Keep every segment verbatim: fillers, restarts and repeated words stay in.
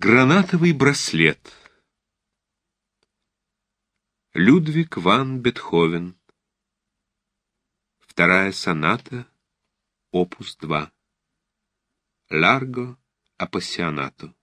Гранатовый браслет. Людвиг ван Бетховен. Вторая соната, опус два. Largo appassionato.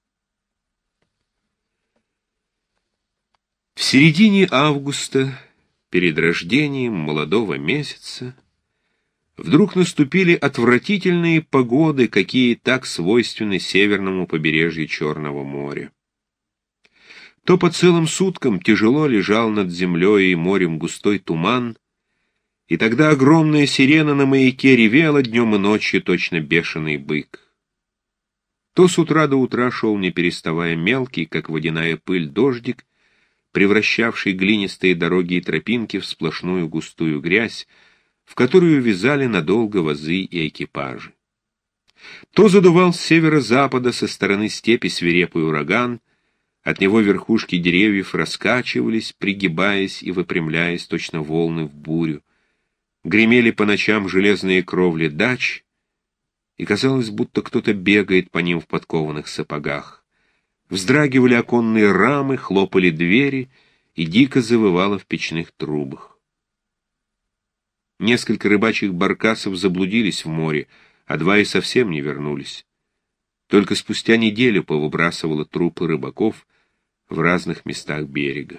В середине августа, перед рождением молодого месяца, вдруг наступили отвратительные погоды, какие так свойственны северному побережью Черного моря. То по целым суткам тяжело лежал над землей и морем густой туман, и тогда огромная сирена на маяке ревела днем и ночью, точно бешеный бык. То с утра до утра шел, не переставая, мелкий, как водяная пыль, дождик, превращавший глинистые дороги и тропинки в сплошную густую грязь, в которую вязали надолго возы и экипажи. То задувал с северо-запада со стороны степи свирепый ураган, от него верхушки деревьев раскачивались, пригибаясь и выпрямляясь, точно волны в бурю. Гремели по ночам железные кровли дач, и казалось, будто кто-то бегает по ним в подкованных сапогах. Вздрагивали оконные рамы, хлопали двери, и дико завывало в печных трубах. Несколько рыбачьих баркасов заблудились в море, а два и совсем не вернулись. Только спустя неделю повыбрасывало трупы рыбаков в разных местах берега.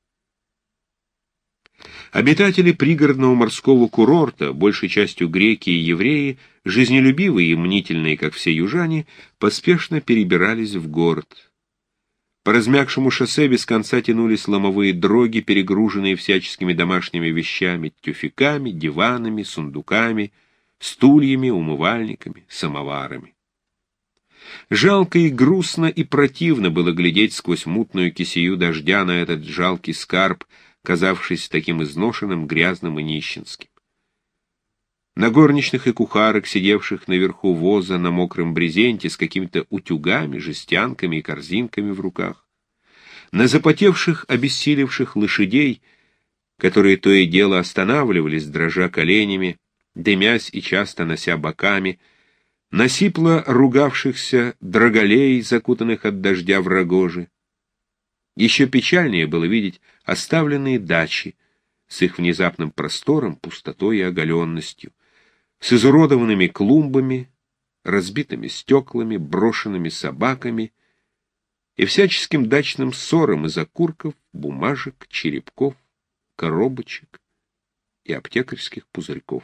Обитатели пригородного морского курорта, большей частью греки и евреи, жизнелюбивые и мнительные, как все южане, поспешно перебирались в город. По размягшему шоссе без конца тянулись ломовые дроги, перегруженные всяческими домашними вещами, тюфяками, диванами, сундуками, стульями, умывальниками, самоварами. Жалко и грустно и противно было глядеть сквозь мутную кисею дождя на этот жалкий скарб, казавшийся таким изношенным, грязным и нищенским. На горничных и кухарок, сидевших наверху воза на мокром брезенте с какими-то утюгами, жестянками и корзинками в руках, на запотевших, обессилевших лошадей, которые то и дело останавливались, дрожа коленями, дымясь и часто нося боками, на сипло ругавшихся драголей, закутанных от дождя в рогожи. Еще печальнее было видеть оставленные дачи с их внезапным простором, пустотой и оголенностью, с изуродованными клумбами, разбитыми стеклами, брошенными собаками и всяческим дачным ссором из окурков, бумажек, черепков, коробочек и аптекарских пузырьков.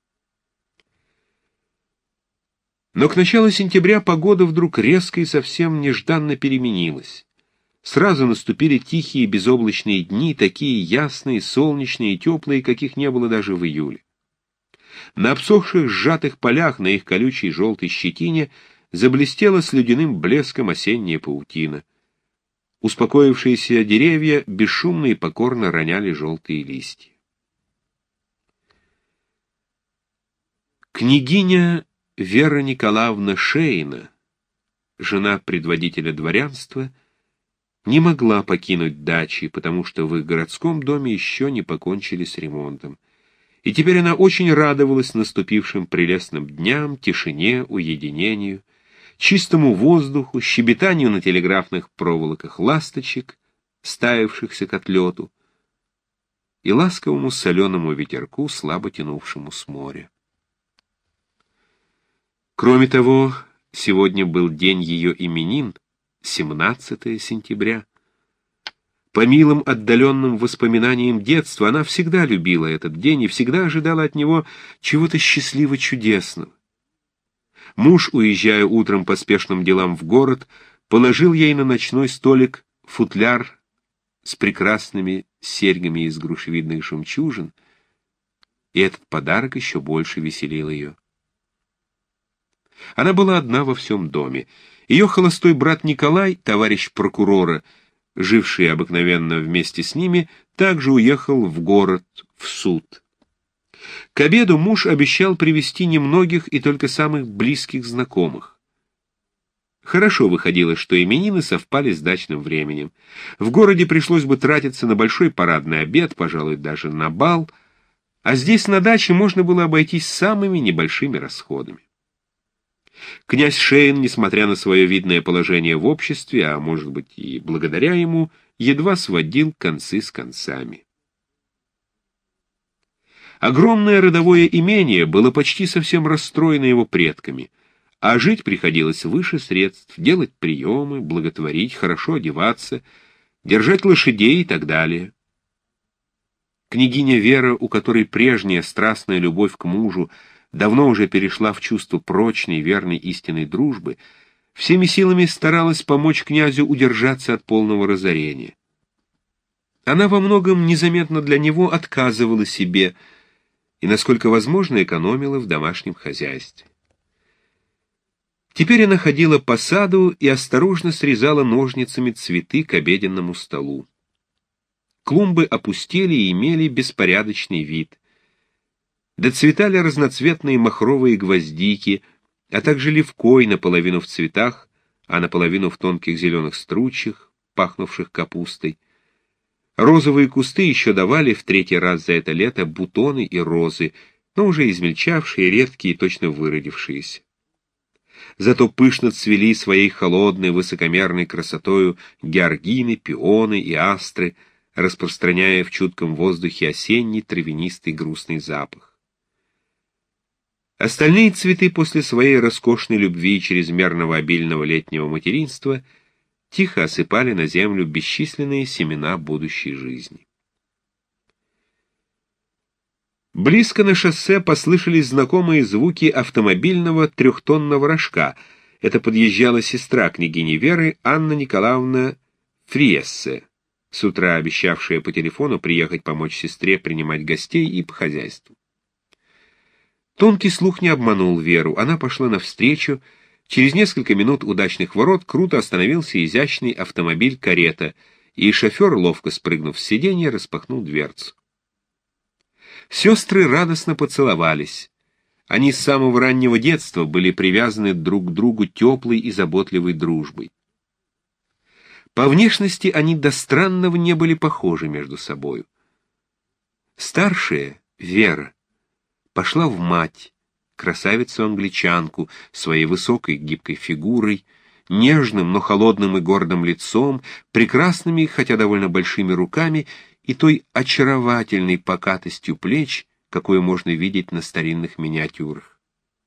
Но к началу сентября погода вдруг резко и совсем нежданно переменилась. Сразу наступили тихие безоблачные дни, такие ясные, солнечные и теплые, каких не было даже в июле. На обсохших сжатых полях, на их колючей желтой щетине, заблестела с ледяным блеском осенняя паутина. Успокоившиеся деревья бесшумно и покорно роняли желтые листья. Княгиня Вера Николаевна Шейна, жена предводителя дворянства, не могла покинуть дачи, потому что в их городском доме еще не покончили с ремонтом. И теперь она очень радовалась наступившим прелестным дням, тишине, уединению, чистому воздуху, щебетанию на телеграфных проволоках ласточек, стаявшихся к отлету, и ласковому соленому ветерку, слабо тянувшему с моря. Кроме того, сегодня был день ее именин, семнадцатое сентября. По милым отдаленным воспоминаниям детства она всегда любила этот день и всегда ожидала от него чего-то счастливо-чудесного. Муж, уезжая утром по спешным делам в город, положил ей на ночной столик футляр с прекрасными серьгами из грушевидных жемчужин, и этот подарок еще больше веселил ее. Она была одна во всем доме. Ее холостой брат Николай, товарищ прокурора, живший обыкновенно вместе с ними, также уехал в город, в суд. К обеду муж обещал привезти немногих и только самых близких знакомых. Хорошо выходило, что именины совпали с дачным временем. В городе пришлось бы тратиться на большой парадный обед, пожалуй, даже на бал, а здесь на даче можно было обойтись самыми небольшими расходами. Князь Шейн, несмотря на свое видное положение в обществе, а может быть и благодаря ему, едва сводил концы с концами. Огромное родовое имение было почти совсем расстроено его предками, а жить приходилось выше средств, делать приемы, благотворить, хорошо одеваться, держать лошадей и так далее. Княгиня Вера, у которой прежняя страстная любовь к мужу давно уже перешла в чувство прочной, верной, истинной дружбы, всеми силами старалась помочь князю удержаться от полного разорения. Она во многом незаметно для него отказывала себе и, насколько возможно, экономила в домашнем хозяйстве. Теперь она ходила по саду и осторожно срезала ножницами цветы к обеденному столу. Клумбы опустели и имели беспорядочный вид. Доцветали разноцветные махровые гвоздики, а также левкой наполовину в цветах, а наполовину в тонких зеленых стручьях, пахнувших капустой. Розовые кусты еще давали в третий раз за это лето бутоны и розы, но уже измельчавшие, редкие и точно выродившиеся. Зато пышно цвели своей холодной, высокомерной красотою георгины, пионы и астры, распространяя в чутком воздухе осенний травянистый грустный запах. Остальные цветы после своей роскошной любви и чрезмерного обильного летнего материнства тихо осыпали на землю бесчисленные семена будущей жизни. Близко на шоссе послышались знакомые звуки автомобильного трехтонного рожка. Это подъезжала сестра княгини Веры, Анна Николаевна Фриессе, с утра обещавшая по телефону приехать помочь сестре принимать гостей и по хозяйству. Тонкий слух не обманул Веру. Она пошла навстречу. Через несколько минут удачных ворот круто остановился изящный автомобиль-карета, и шофер, ловко спрыгнув с сиденья, распахнул дверцу. Сестры радостно поцеловались. Они с самого раннего детства были привязаны друг к другу теплой и заботливой дружбой. По внешности они до странного не были похожи между собою. Старшая, Вера, пошла в мать, красавицу-англичанку, своей высокой гибкой фигурой, нежным, но холодным и гордым лицом, прекрасными, хотя довольно большими руками и той очаровательной покатостью плеч, какую можно видеть на старинных миниатюрах.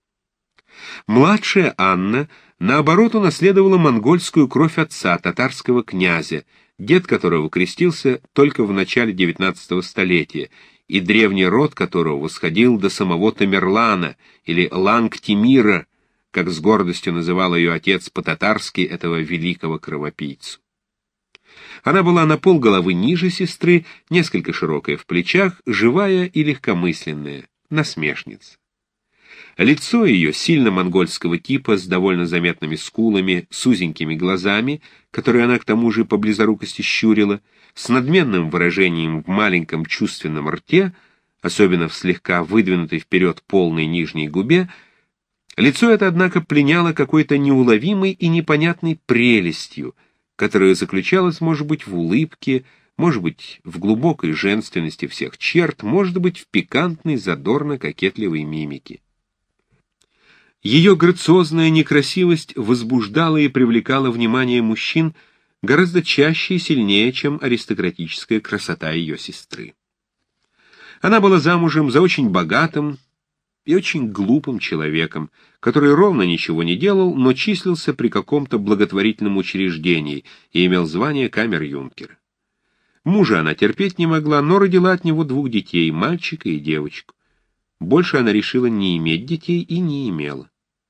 Младшая Анна, наоборот, унаследовала монгольскую кровь отца, татарского князя, дед которого крестился только в начале девятнадцатого столетия, и древний род которого восходил до самого Тамерлана, или Ланг-Тимира, как с гордостью называл ее отец по-татарски этого великого кровопийцу. Она была на полголовы ниже сестры, несколько широкая в плечах, живая и легкомысленная, насмешница. Лицо ее, сильно монгольского типа, с довольно заметными скулами, с узенькими глазами, которые она к тому же по близорукости щурила, с надменным выражением в маленьком чувственном рте, особенно в слегка выдвинутой вперед полной нижней губе, лицо это, однако, пленяло какой-то неуловимой и непонятной прелестью, которая заключалась, может быть, в улыбке, может быть, в глубокой женственности всех черт, может быть, в пикантной, задорно-кокетливой мимике. Ее грациозная некрасивость возбуждала и привлекала внимание мужчин гораздо чаще и сильнее, чем аристократическая красота ее сестры. Она была замужем за очень богатым и очень глупым человеком, который ровно ничего не делал, но числился при каком-то благотворительном учреждении и имел звание камер-юнкера. Мужа она терпеть не могла, но родила от него двух детей, мальчика и девочку. Больше она решила не иметь детей и не имела.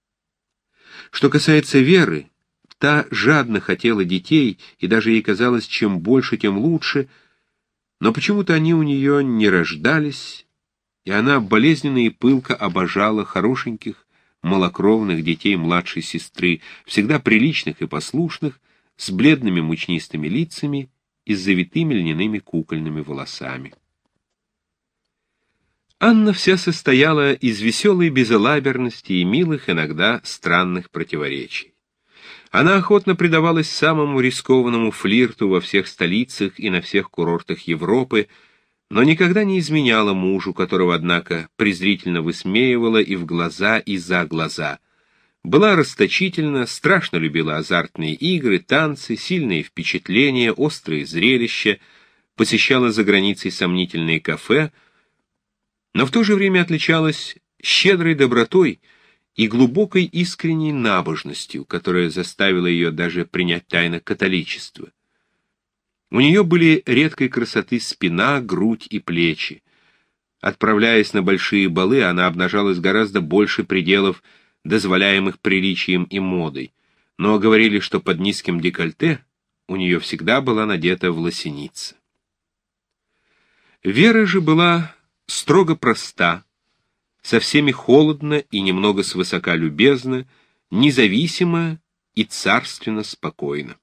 Что касается Веры, та жадно хотела детей, и даже ей казалось, чем больше, тем лучше, но почему-то они у нее не рождались, и она болезненно и пылко обожала хорошеньких, малокровных детей младшей сестры, всегда приличных и послушных, с бледными мучнистыми лицами и с завитыми льняными кукольными волосами. Анна вся состояла из веселой безалаберности и милых, иногда странных противоречий. Она охотно предавалась самому рискованному флирту во всех столицах и на всех курортах Европы, но никогда не изменяла мужу, которого, однако, презрительно высмеивала и в глаза, и за глаза. Была расточительна, страшно любила азартные игры, танцы, сильные впечатления, острые зрелища, посещала за границей сомнительные кафе, но в то же время отличалась щедрой добротой и глубокой искренней набожностью, которая заставила ее даже принять тайно католичество. У нее были редкой красоты спина, грудь и плечи. Отправляясь на большие балы, она обнажалась гораздо больше пределов, дозволяемых приличием и модой, но говорили, что под низким декольте у нее всегда была надета власеница. Вера же была строго проста, со всеми холодно и немного свысока любезна, независима и царственно спокойна.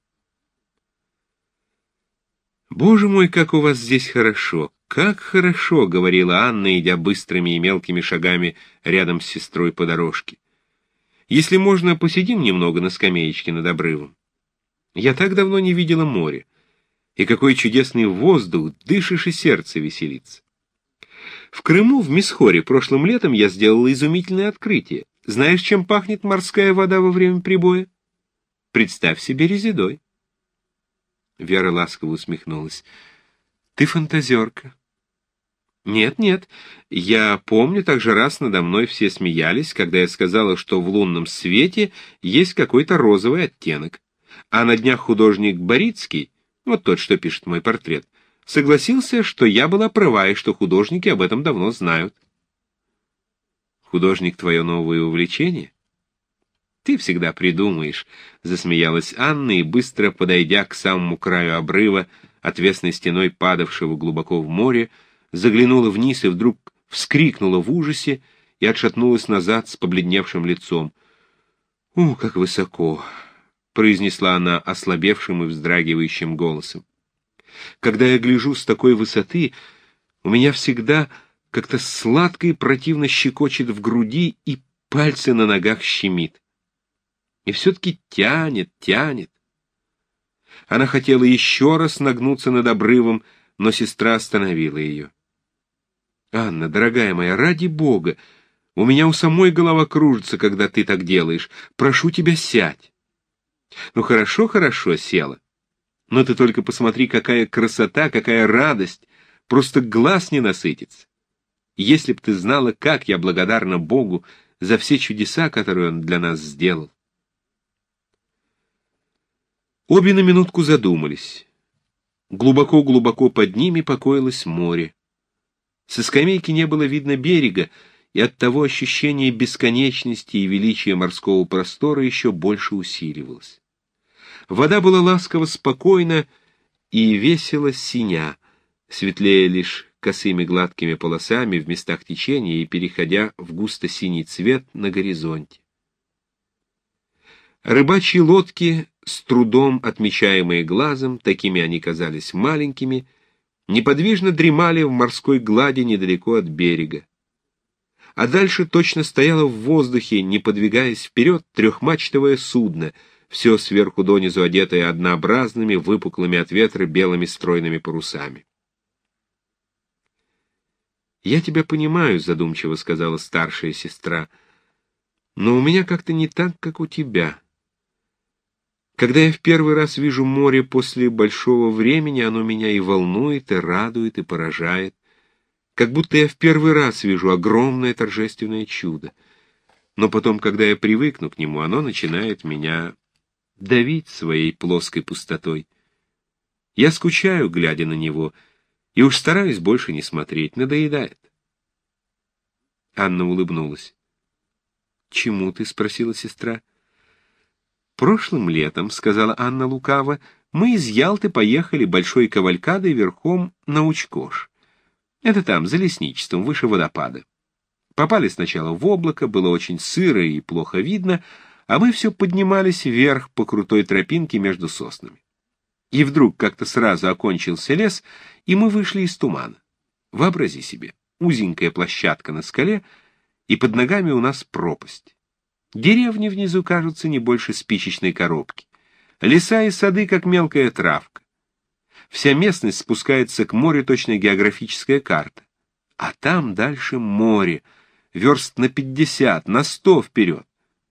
«Боже мой, как у вас здесь хорошо! Как хорошо!» — говорила Анна, идя быстрыми и мелкими шагами рядом с сестрой по дорожке. «Если можно, посидим немного на скамеечке над обрывом. Я так давно не видела море. И какой чудесный воздух, дышишь и сердце веселится. В Крыму, в Мисхоре, прошлым летом я сделала изумительное открытие. Знаешь, чем пахнет морская вода во время прибоя? Представь себе резедой». Вера ласково усмехнулась. «Ты фантазерка». «Нет, нет, я помню, также раз надо мной все смеялись, когда я сказала, что в лунном свете есть какой-то розовый оттенок. А на днях художник Борицкий, вот тот, что пишет мой портрет, согласился, что я была права и что художники об этом давно знают». «Художник — твое новое увлечение?» «Ты всегда придумаешь», — засмеялась Анна и, быстро подойдя к самому краю обрыва, отвесной стеной падавшего глубоко в море, заглянула вниз и вдруг вскрикнула в ужасе и отшатнулась назад с побледневшим лицом. «У, как высоко!» — произнесла она ослабевшим и вздрагивающим голосом. «Когда я гляжу с такой высоты, у меня всегда как-то сладко и противно щекочет в груди и пальцы на ногах щемит. И все-таки тянет, тянет». Она хотела еще раз нагнуться над обрывом, но сестра остановила ее. «Анна, дорогая моя, ради Бога, у меня у самой голова кружится, когда ты так делаешь. Прошу тебя, сядь». «Ну хорошо, хорошо, села. Но ты только посмотри, какая красота, какая радость, просто глаз не насытится. Если б ты знала, как я благодарна Богу за все чудеса, которые Он для нас сделал». Обе на минутку задумались. Глубоко-глубоко под ними покоилось море. Со скамейки не было видно берега, и оттого ощущение бесконечности и величия морского простора еще больше усиливалось. Вода была ласково спокойна и весело синя, светлее лишь косыми гладкими полосами в местах течения и переходя в густо-синий цвет на горизонте. Рыбачьи лодки, с трудом отмечаемые глазом, такими они казались маленькими, неподвижно дремали в морской глади недалеко от берега. А дальше точно стояло в воздухе, не подвигаясь вперед, трехмачтовое судно, все сверху донизу одетое однообразными, выпуклыми от ветра белыми стройными парусами. «Я тебя понимаю», — задумчиво сказала старшая сестра, — «но у меня как-то не так, как у тебя. Когда я в первый раз вижу море после большого времени, оно меня и волнует, и радует, и поражает. Как будто я в первый раз вижу огромное торжественное чудо. Но потом, когда я привыкну к нему, оно начинает меня давить своей плоской пустотой. Я скучаю, глядя на него, и уж стараюсь больше не смотреть, надоедает». Анна улыбнулась. «Чему ты?» — спросила сестра. «Прошлым летом, — сказала Анна лукаво, — мы из Ялты поехали большой кавалькадой верхом на Учкош. Это там, за лесничеством, выше водопада. Попали сначала в облако, было очень сыро и плохо видно, а мы все поднимались вверх по крутой тропинке между соснами. И вдруг как-то сразу окончился лес, и мы вышли из тумана. Вообрази себе, узенькая площадка на скале, и под ногами у нас пропасть. Деревни внизу кажутся не больше спичечной коробки. Леса и сады, как мелкая травка. Вся местность спускается к морю, точно географическая карта. А там дальше море, верст на пятьдесят, на сто вперед.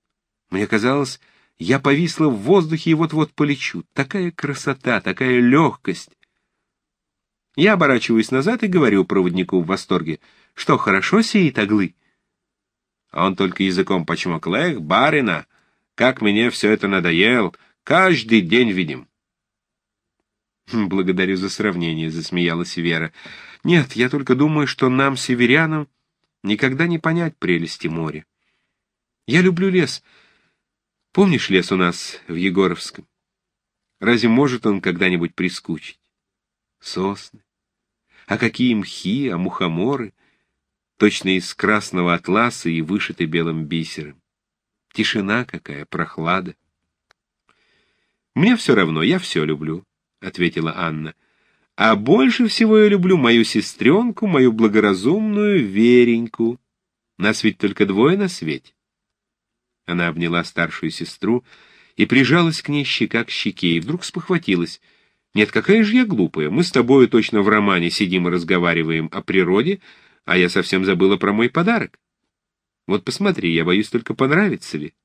Мне казалось, я повисла в воздухе и вот-вот полечу. Такая красота, такая легкость. Я оборачиваюсь назад и говорю проводнику в восторге: «Что, хорошо сеет оглы?» А он только языком почмокал: «Эх, барина, как мне все это надоел! Каждый день видим!» «Благодарю за сравнение», — засмеялась Вера. «Нет, я только думаю, что нам, северянам, никогда не понять прелести моря. Я люблю лес. Помнишь лес у нас в Егоровском? Разве может он когда-нибудь прискучить? Сосны. А какие мхи, а мухоморы, точно из красного атласа и вышиты белым бисером. Тишина какая, прохлада». «Мне все равно, я все люблю», — ответила Анна. «А больше всего я люблю мою сестренку, мою благоразумную Вереньку. Нас ведь только двое на свете». Она обняла старшую сестру и прижалась к ней щека к щеке, и вдруг спохватилась. «Нет, какая же я глупая. Мы с тобою точно в романе сидим и разговариваем о природе, а я совсем забыла про мой подарок. Вот посмотри, я боюсь только, понравится ли».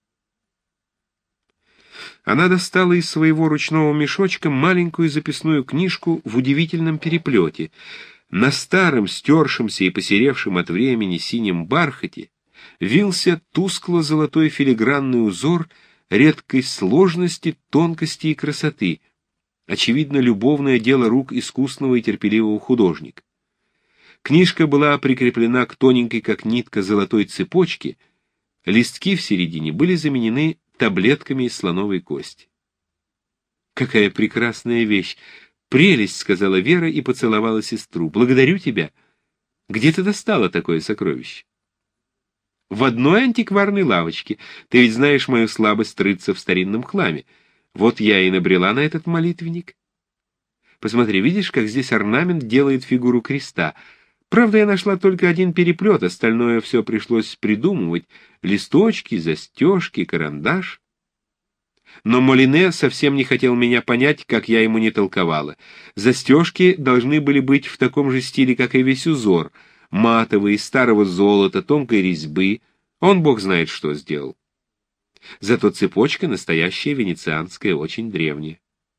Она достала из своего ручного мешочка маленькую записную книжку в удивительном переплете. На старом, стершемся и посеревшем от времени синем бархате вился тускло-золотой филигранный узор редкой сложности, тонкости и красоты, очевидно, любовное дело рук искусного и терпеливого художника. Книжка была прикреплена к тоненькой, как нитка, золотой цепочке, листки в середине были заменены таблетками из слоновой кости. «Какая прекрасная вещь! Прелесть!» — сказала Вера и поцеловала сестру. «Благодарю тебя! Где ты достала такое сокровище?» «В одной антикварной лавочке. Ты ведь знаешь мою слабость рыться в старинном хламе. Вот я и набрела на этот молитвенник. Посмотри, видишь, как здесь орнамент делает фигуру креста. Правда, я нашла только один переплет, остальное все пришлось придумывать. Листочки, застежки, карандаш. Но Молине совсем не хотел меня понять, как я ему не толковала. Застежки должны были быть в таком же стиле, как и весь узор. Матовые, из старого золота, тонкой резьбы. Он бог знает, что сделал. Зато цепочка настоящая венецианская, очень древняя.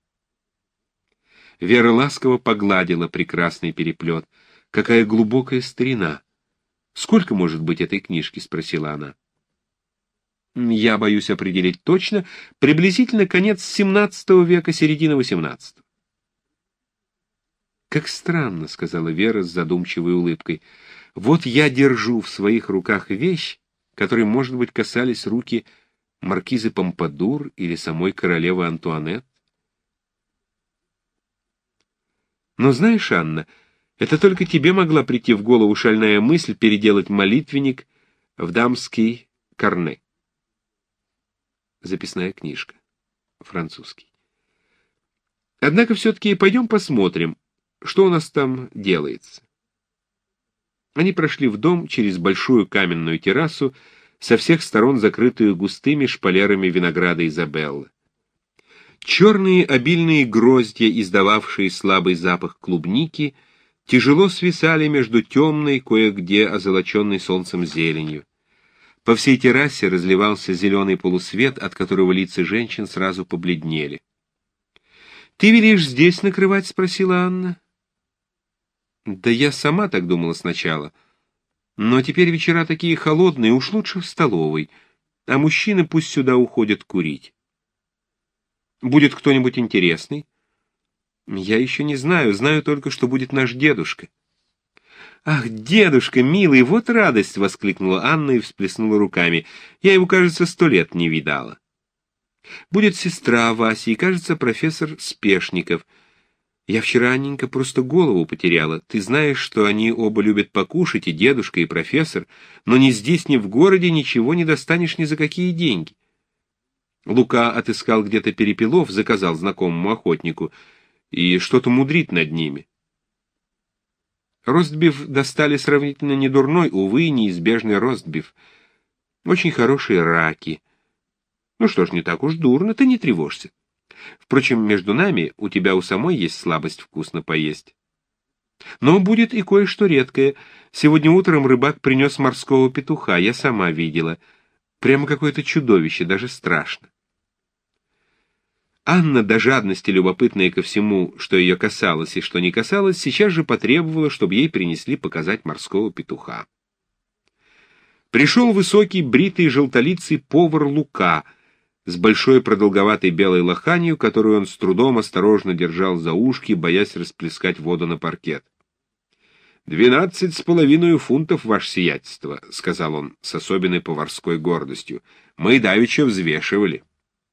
Вера ласково погладила прекрасный переплет. «Какая глубокая старина! Сколько может быть этой книжки?» — спросила она. «Я боюсь определить точно. Приблизительно конец семнадцатого века, середина восемнадцатого». «Как странно», — сказала Вера с задумчивой улыбкой. «Вот я держу в своих руках вещь, которой, может быть, касались руки маркизы Помпадур или самой королевы Антуанетт. Но знаешь, Анна, это только тебе могла прийти в голову шальная мысль переделать молитвенник в дамский карне». Записная книжка. Французский. «Однако все-таки пойдем посмотрим, что у нас там делается». Они прошли в дом через большую каменную террасу, со всех сторон закрытую густыми шпалерами винограда Изабеллы. Черные обильные гроздья, издававшие слабый запах клубники, тяжело свисали между темной, кое-где озолоченной солнцем зеленью. По всей террасе разливался зеленый полусвет, от которого лица женщин сразу побледнели. «Ты велишь здесь накрывать?» — спросила Анна. «Да я сама так думала сначала. Но теперь вечера такие холодные, уж лучше в столовой, а мужчины пусть сюда уходят курить. Будет кто-нибудь интересный?» «Я еще не знаю, знаю только, что будет наш дедушка». «Ах, дедушка, милый, вот радость!» — воскликнула Анна и всплеснула руками. «Я его, кажется, сто лет не видала. Будет сестра Васи и, кажется, профессор Спешников. Я вчера, Анненька, просто голову потеряла. Ты знаешь, что они оба любят покушать, и дедушка, и профессор, но ни здесь, ни в городе ничего не достанешь ни за какие деньги». Лука отыскал где-то перепелов, заказал знакомому охотнику, и что-то мудрит над ними. Ростбиф достали сравнительно недурной, увы, неизбежный ростбиф. Очень хорошие раки. Ну что ж, не так уж дурно, ты не тревожься. Впрочем, между нами, у тебя у самой есть слабость вкусно поесть. Но будет и кое-что редкое. Сегодня утром рыбак принес морского петуха, я сама видела. Прямо какое-то чудовище, даже страшно. Анна, до жадности любопытная ко всему, что ее касалось и что не касалось, сейчас же потребовала, чтобы ей принесли показать морского петуха. Пришел высокий, бритый, желтолицый повар Лука с большой продолговатой белой лоханью, которую он с трудом осторожно держал за ушки, боясь расплескать воду на паркет. «Двенадцать с половиной фунтов, ваше сиятельство», — сказал он с особенной поварской гордостью. «Мы давеча взвешивали».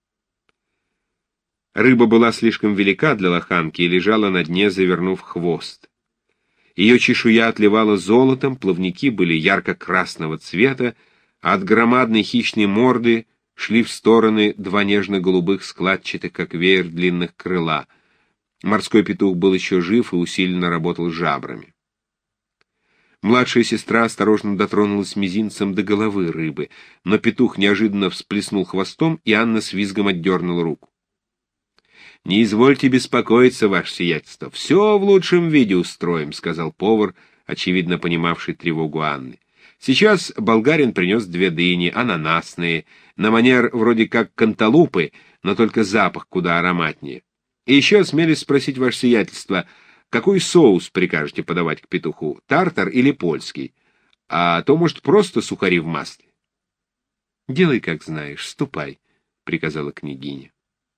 Рыба была слишком велика для лоханки и лежала на дне, завернув хвост. Ее чешуя отливала золотом, плавники были ярко-красного цвета, а от громадной хищной морды шли в стороны два нежно-голубых складчатых, как веер, длинных крыла. Морской петух был еще жив и усиленно работал жабрами. Младшая сестра осторожно дотронулась мизинцем до головы рыбы, но петух неожиданно всплеснул хвостом, и Анна с визгом отдернула руку. «Не извольте беспокоиться, ваше сиятельство, все в лучшем виде устроим», — сказал повар, очевидно понимавший тревогу Анны. «Сейчас болгарин принес две дыни, ананасные, на манер вроде как канталупы, но только запах куда ароматнее. И еще осмелюсь спросить, ваше сиятельство, какой соус прикажете подавать к петуху, тартар или польский? А то, может, просто сухари в масле?» «Делай, как знаешь, ступай», — приказала княгиня.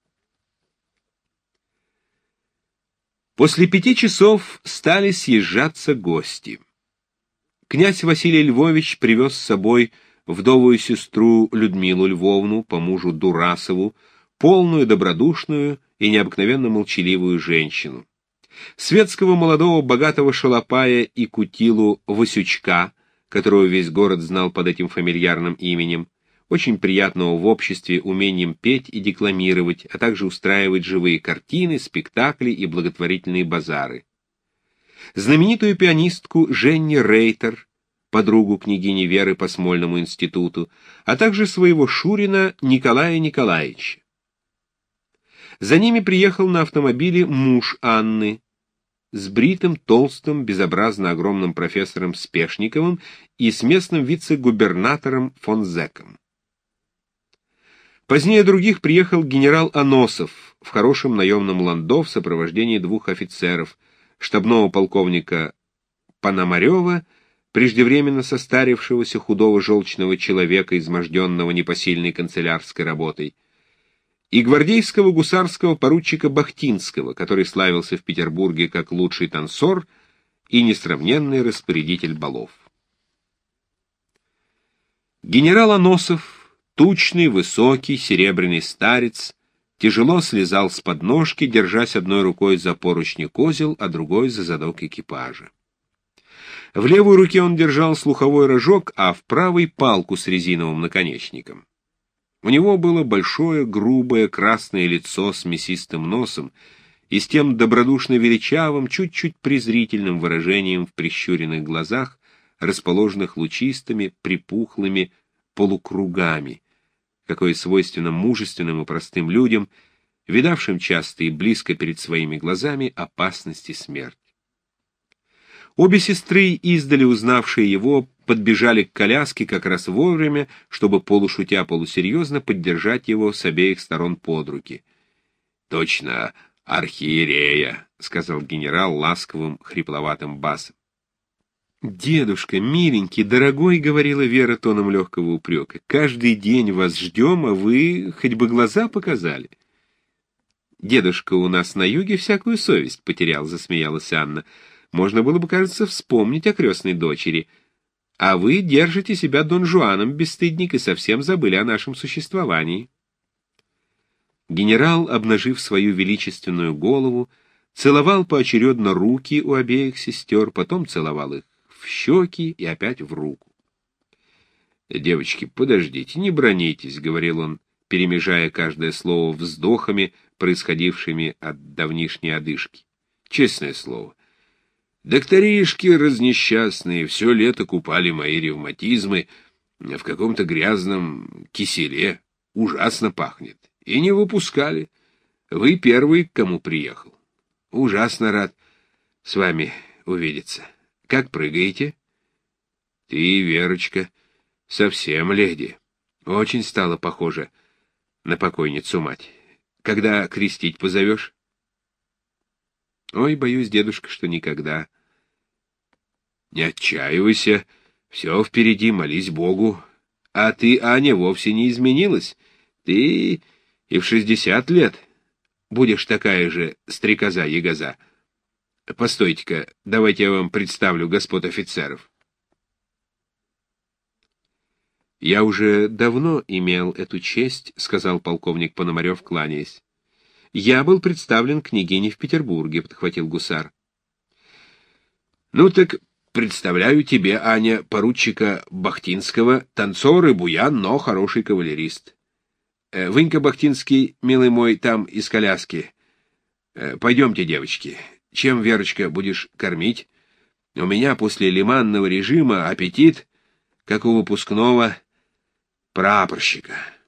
После пяти часов стали съезжаться гости. Князь Василий Львович привез с собой вдовую сестру Людмилу Львовну, по мужу Дурасову, полную, добродушную и необыкновенно молчаливую женщину. Светского молодого богатого шалопая и кутилу Васючка, которого весь город знал под этим фамильярным именем, очень приятного в обществе умением петь и декламировать, а также устраивать живые картины, спектакли и благотворительные базары. Знаменитую пианистку Женни Рейтер, подругу княгини Веры по Смольному институту, а также своего шурина Николая Николаевича. За ними приехал на автомобиле муж Анны, с бритым, толстым, безобразно огромным профессором Спешниковым и с местным вице-губернатором фон Зеком. Позднее других приехал генерал Аносов в хорошем наемном ландо в сопровождении двух офицеров, штабного полковника Пономарева, преждевременно состарившегося худого желчного человека, изможденного непосильной канцелярской работой, и гвардейского гусарского поручика Бахтинского, который славился в Петербурге как лучший танцор и несравненный распорядитель балов. Генерал Аносов, тучный, высокий, серебряный старец, тяжело слезал с подножки, держась одной рукой за поручни козел, а другой за задок экипажа. В левой руке он держал слуховой рожок, а в правой — палку с резиновым наконечником. У него было большое, грубое, красное лицо с мясистым носом и с тем добродушно-величавым, чуть-чуть презрительным выражением в прищуренных глазах, расположенных лучистыми, припухлыми полукругами, какое свойственно мужественным и простым людям, видавшим часто и близко перед своими глазами опасность и смерть. Обе сестры, издали узнавшие его, подбежали к коляске как раз вовремя, чтобы полушутя полусерьезно поддержать его с обеих сторон под руки. «Точно, архиерея», — сказал генерал ласковым, хрипловатым басом. «Дедушка, миленький, дорогой», — говорила Вера тоном легкого упрека, — «каждый день вас ждем, а вы хоть бы глаза показали». «Дедушка у нас на юге всякую совесть потерял», — засмеялась Анна. «Можно было бы, кажется, вспомнить о крестной дочери. А вы держите себя Дон Жуаном, бесстыдник, и совсем забыли о нашем существовании». Генерал, обнажив свою величественную голову, целовал поочередно руки у обеих сестер, потом целовал их в щеки и опять в руку. «Девочки, подождите, не бронитесь», — говорил он, перемежая каждое слово вздохами, происходившими от давнишней одышки. «Честное слово, докторишки разнесчастные все лето купали мои ревматизмы в каком-то грязном киселе, ужасно пахнет, и не выпускали. Вы первый, к кому приехал. Ужасно рад с вами увидеться. Как прыгаете?» «Ты, Верочка, совсем леди. Очень стало похоже на покойницу мать. Когда крестить позовешь? Ой, боюсь, дедушка, что никогда. Не отчаивайся, все впереди, молись Богу. А ты, Аня, вовсе не изменилась. Ты и в шестьдесят лет будешь такая же стрекоза-ягоза. Постойте-ка, давайте я вам представлю господ офицеров. «Я уже давно имел эту честь», — сказал полковник Пономарев, кланяясь. «Я был представлен княгине в Петербурге», — подхватил гусар. «Ну так представляю тебе, Аня, поручика Бахтинского, танцор и буян, но хороший кавалерист. Э, Вынька Бахтинский, милый мой, там из коляски. Э, пойдемте, девочки. Чем, Верочка, будешь кормить? У меня после лиманного режима аппетит, как у выпускного прапорщика».